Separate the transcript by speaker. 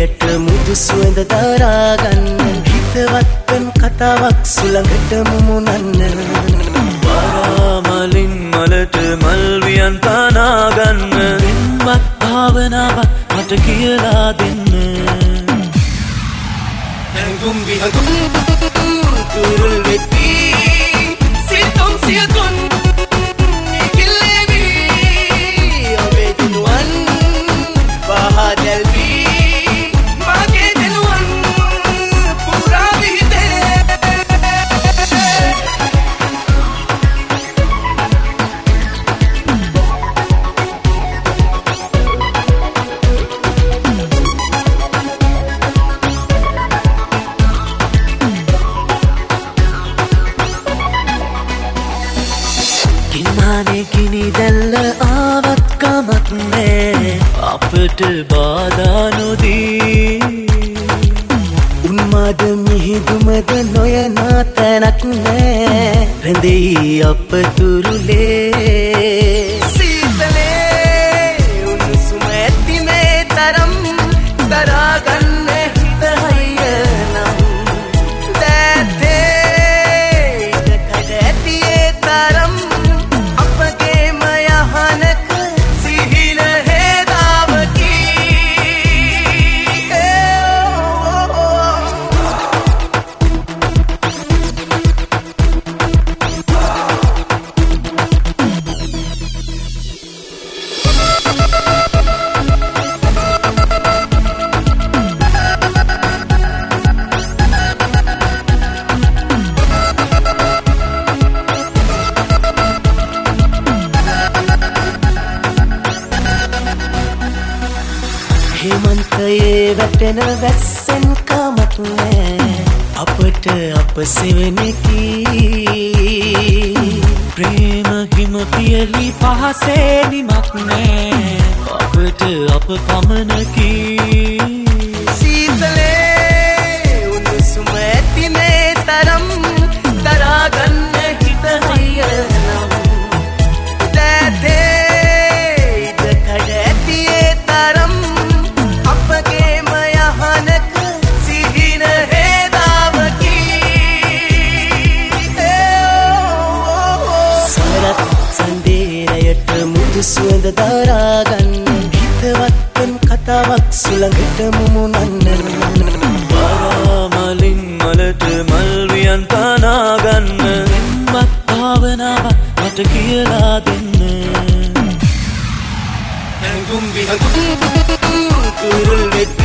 Speaker 1: රැයට මුදු සුවඳ දරාගන්න හිතවත්කම් කතාවක් සුළඟට මුමුණන්න
Speaker 2: මලින් මලට මල් වියන් තනාගන්න පින්වත් භාවනාවක් මට කියලා දෙන්න
Speaker 1: හැඟුම් විහඟුම් තුරුල් වෙති සිතුම් සියතුන් නිකිල්ලේවි ඔබේ දිනුවන් පහදැල්වි මගේ දිනුවන් පුරා විහිදේ
Speaker 2: කිනානේ කිනි දැල්ල ආවත් කමක් නෑ අපට බාධා නොදී
Speaker 1: උන්මාද මිහිදුමද නොයනා තැනක් නෑ රැඳෙයි අප තුරුලේ සීතලේ උණුසුම ඇති මේ තරම් දරාගන්න හිත හයියනම් දැතේ ඉඩකඩ ඇති ඒ තරම් අපගේම යහනක සිහින හේදාවකි හේමන්තයේ වැටෙන වැස්සෙන් කමක් නෑ අපට අප සෙවණකි
Speaker 2: ප්‍රේම හිම පියලි පහසේ නිමක් නෑ අපට අප පමණකි
Speaker 1: සීතලේ උණුසුම ඇති මේ තරම් දරාගන්න හිත හයියනම් දැතේ ඉඩකඩ ඇති ඒ තරම් අපගේම යහනක සිහින හේදාවකි සරත් සන්දේරයට මුදු සුවඳ දරාගන්න හිතවත්කම් කතාවක් සුළඟට මුමුණන්න
Speaker 2: මලින් මලට මල් වියන් තනාගන්න පින්වත් භාවනාවක් මට කියලා දෙන්න
Speaker 1: හැඟුම් විහඟුම් තුරුල් වෙති